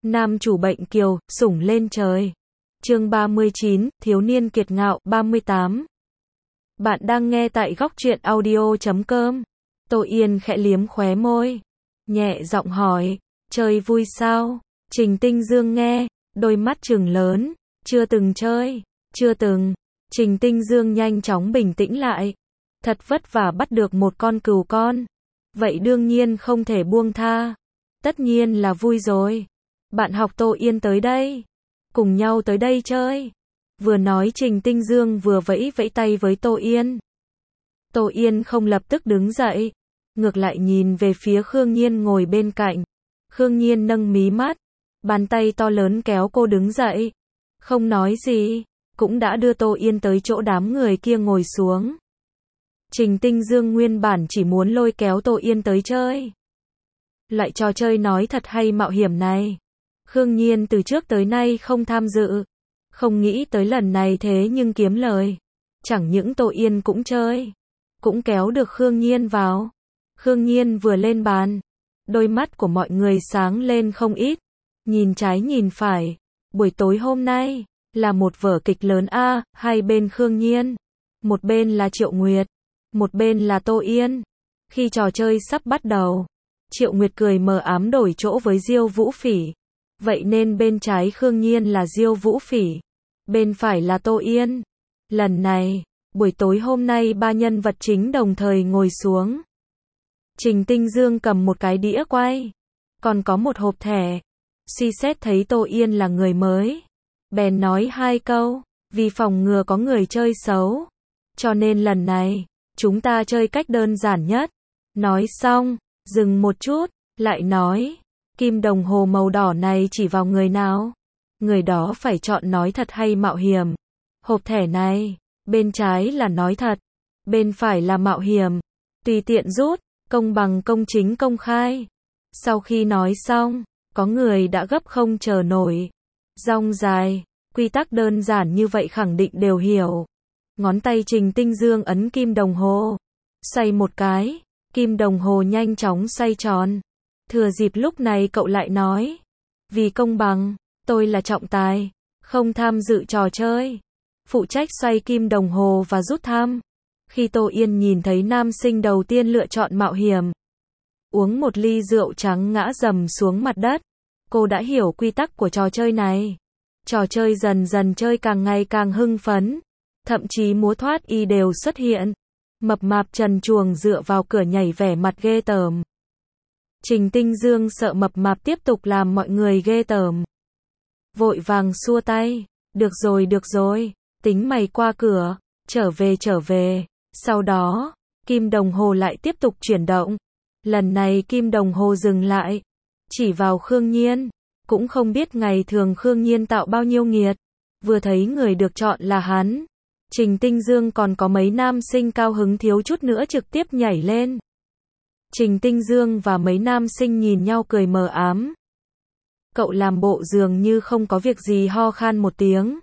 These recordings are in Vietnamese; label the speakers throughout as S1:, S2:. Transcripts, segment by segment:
S1: Nam chủ bệnh kiều, sủng lên trời. Chương 39, thiếu niên kiệt ngạo, 38. Bạn đang nghe tại góc truyện audio.com. Tô Yên khẽ liếm khóe môi, nhẹ giọng hỏi, chơi vui sao? Trình Tinh Dương nghe, đôi mắt trừng lớn, chưa từng chơi, chưa từng. Trình Tinh Dương nhanh chóng bình tĩnh lại. Thật vất vả bắt được một con cừu con. Vậy đương nhiên không thể buông tha. Tất nhiên là vui rồi. Bạn học Tô Yên tới đây. Cùng nhau tới đây chơi. Vừa nói Trình Tinh Dương vừa vẫy vẫy tay với Tô Yên. Tô Yên không lập tức đứng dậy. Ngược lại nhìn về phía Khương Nhiên ngồi bên cạnh. Khương Nhiên nâng mí mắt. Bàn tay to lớn kéo cô đứng dậy. Không nói gì. Cũng đã đưa Tô Yên tới chỗ đám người kia ngồi xuống. Trình Tinh Dương nguyên bản chỉ muốn lôi kéo Tô Yên tới chơi. Loại trò chơi nói thật hay mạo hiểm này. Khương Nhiên từ trước tới nay không tham dự. Không nghĩ tới lần này thế nhưng kiếm lời. Chẳng những Tô Yên cũng chơi. Cũng kéo được Khương Nhiên vào. Khương Nhiên vừa lên bàn. Đôi mắt của mọi người sáng lên không ít. Nhìn trái nhìn phải. Buổi tối hôm nay là một vở kịch lớn a, hai bên Khương Nhiên. Một bên là Triệu Nguyệt. Một bên là Tô Yên. Khi trò chơi sắp bắt đầu, Triệu Nguyệt cười mờ ám đổi chỗ với Diêu Vũ Phỉ. Vậy nên bên trái Khương Nhiên là Diêu Vũ Phỉ. Bên phải là Tô Yên. Lần này, buổi tối hôm nay ba nhân vật chính đồng thời ngồi xuống. Trình Tinh Dương cầm một cái đĩa quay. Còn có một hộp thẻ. Suy xét thấy Tô Yên là người mới. Bèn nói hai câu. Vì phòng ngừa có người chơi xấu. Cho nên lần này, chúng ta chơi cách đơn giản nhất. Nói xong, dừng một chút, lại nói. Kim đồng hồ màu đỏ này chỉ vào người nào? Người đó phải chọn nói thật hay mạo hiểm. Hộp thẻ này, bên trái là nói thật, bên phải là mạo hiểm. Tùy tiện rút, công bằng công chính công khai. Sau khi nói xong, có người đã gấp không chờ nổi. Dong dài, quy tắc đơn giản như vậy khẳng định đều hiểu. Ngón tay Trình Tinh Dương ấn kim đồng hồ. Xoay một cái, kim đồng hồ nhanh chóng xoay tròn. Thừa dịp lúc này cậu lại nói. Vì công bằng, tôi là trọng tài, không tham dự trò chơi. Phụ trách xoay kim đồng hồ và rút thăm. Khi Tô Yên nhìn thấy nam sinh đầu tiên lựa chọn mạo hiểm. Uống một ly rượu trắng ngã rầm xuống mặt đất. Cô đã hiểu quy tắc của trò chơi này. Trò chơi dần dần chơi càng ngày càng hưng phấn. Thậm chí múa thoát y đều xuất hiện. Mập mạp trần truồng dựa vào cửa nhảy vẻ mặt ghê tởm. Trình Tinh Dương sợ mập mạp tiếp tục làm mọi người ghê tởm. Vội vàng xua tay. Được rồi, tính mày qua cửa, trở về. Sau đó, kim đồng hồ lại tiếp tục chuyển động. Lần này kim đồng hồ dừng lại. Chỉ vào Khương Nhiên. Cũng không biết ngày thường Khương Nhiên tạo bao nhiêu nghiệt. Vừa thấy người được chọn là hắn. Trình Tinh Dương còn có mấy nam sinh cao hứng thiếu chút nữa trực tiếp nhảy lên. Trình Tinh Dương và mấy nam sinh nhìn nhau cười mờ ám. Cậu làm bộ dường như không có việc gì ho khan một tiếng.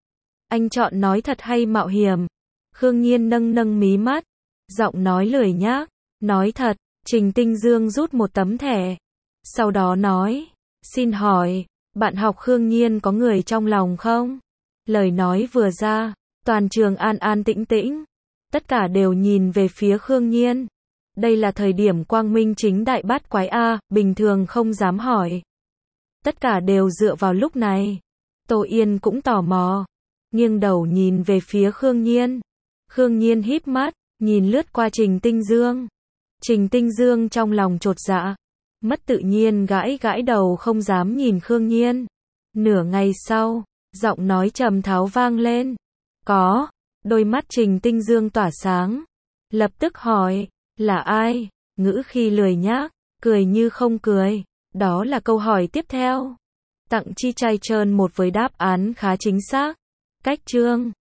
S1: Anh chọn nói thật hay mạo hiểm? Khương Nhiên nâng mí mắt. Giọng nói lười nhác. Nói thật. Trình Tinh Dương rút một tấm thẻ. Sau đó nói. Xin hỏi, bạn học Khương Nhiên có người trong lòng không? Lời nói vừa ra, toàn trường an an tĩnh tĩnh. Tất cả đều nhìn về phía Khương Nhiên. Đây là thời điểm quang minh chính đại bắt quái A, bình thường không dám hỏi. Tất cả đều dựa vào lúc này. Tô Yên cũng tò mò. Nghiêng đầu nhìn về phía Khương Nhiên. Khương Nhiên híp mắt, nhìn lướt qua Trình Tinh Dương. Trình Tinh Dương trong lòng chột dạ. Mất tự nhiên gãi đầu không dám nhìn Khương Nhiên. Nửa ngày sau, giọng nói trầm tháo vang lên. Có. Đôi mắt Trình Tinh Dương tỏa sáng. Lập tức hỏi. Là ai? Ngữ khi lười nhác, cười như không cười. Đó là câu hỏi tiếp theo. Tặng chi trai trơn một với đáp án khá chính xác. Cách chương